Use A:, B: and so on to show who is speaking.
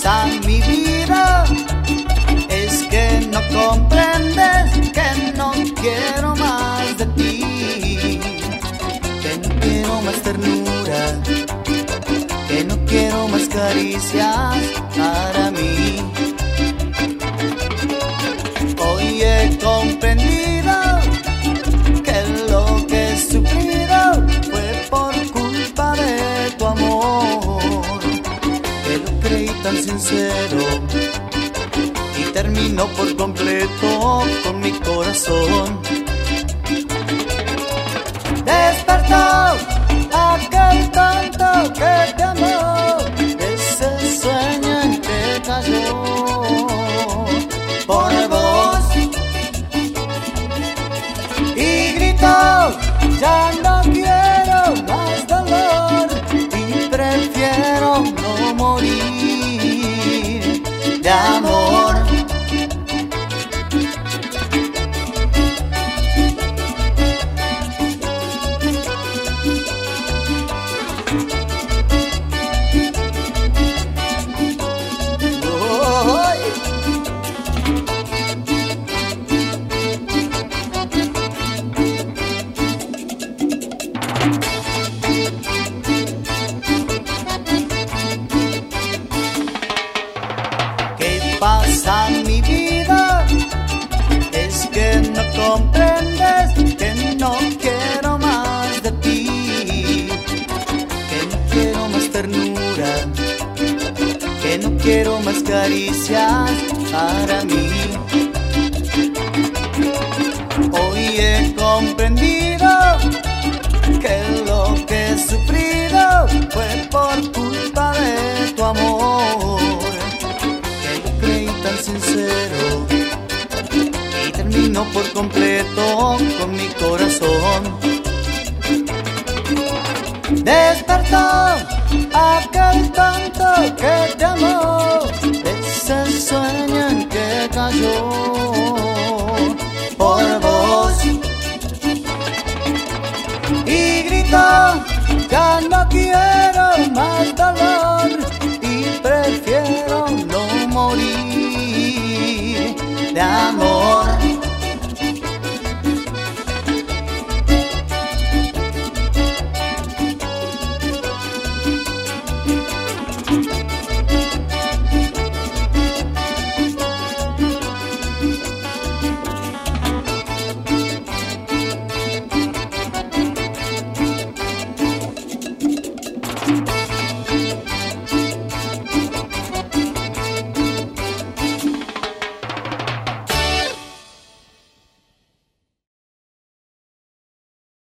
A: pasa mi vida? Es que no comprendes que no quiero más de ti, que no quiero más ternura, que no quiero más caricias para mí. Hoy he comprendido que lo que he sufrido fue por culpa de tu amor, que lo creí tan sincero y terminó por completo con mi corazón. Despertó aquel tonto que te amó, ese sueño en que cayó por vos, y gritó: ya no quiero más dolor y prefiero no morir de amor. ¿Qué pasa mi vida? Es que no comprendes que no quiero más de ti, que no quiero más ternura, que no quiero más caricias para mí. Hoy he comprendido que lo que he sufrido fue por culpa de tu amor, tan sincero y terminó por completo con mi corazón. Despertó aquel tonto que te amó, ese sueño en que cayó por vos, y gritó: ya no quiero más dolor y prefiero no morir de amor.